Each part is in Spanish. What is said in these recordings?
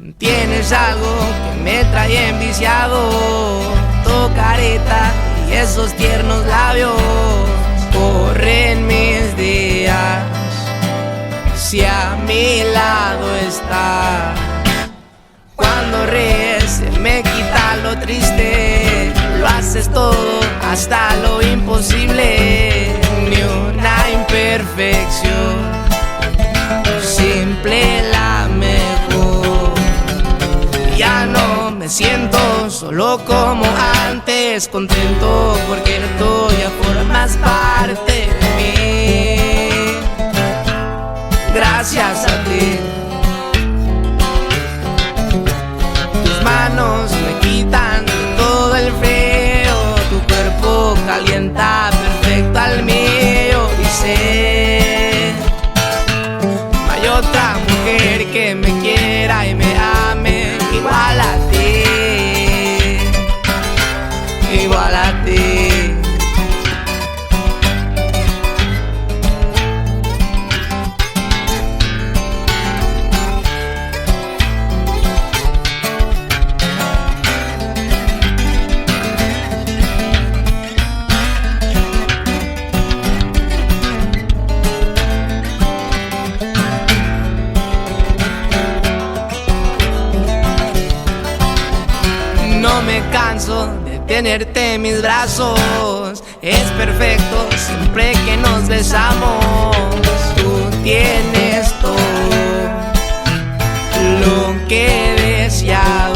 Tienes algo que me trae enviciado, tu carita y esos tiernos labios corren mis días. Si a mi lado estás, cuando ríes se me quita lo triste, lo haces todo hasta lo imposible, ni una imperfección, simple la mejor. Ya no me siento solo como antes, contento porque tú ya formas parte de mí. Gracias a ti. Tus manos me quitan todo el frío, tu cuerpo calienta perfecto al mío. Y sé, no hay otra mujer que me quiera y me ame igual a ti, igual a ti. No me canso de tenerte en mis brazos, es perfecto siempre que nos besamos. Tú tienes todo lo que he deseado,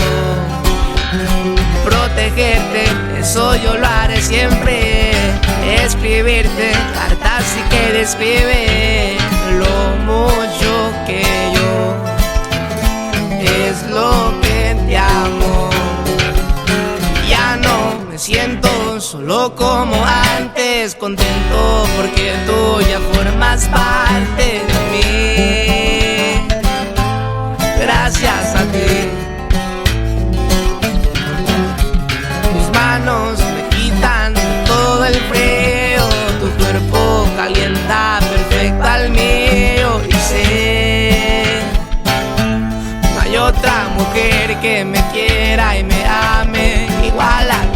protegerte, eso yo lo haré siempre. Escribirte cartas y que describe lo mucho que yo es lo que te amo. Me siento solo como antes, contento porque tú ya formas parte de mí. Gracias a ti. Tus manos me quitan todo el frío, tu cuerpo calienta perfecto al mío. Y sé, no hay otra mujer que me quiera y me ame igual a ti.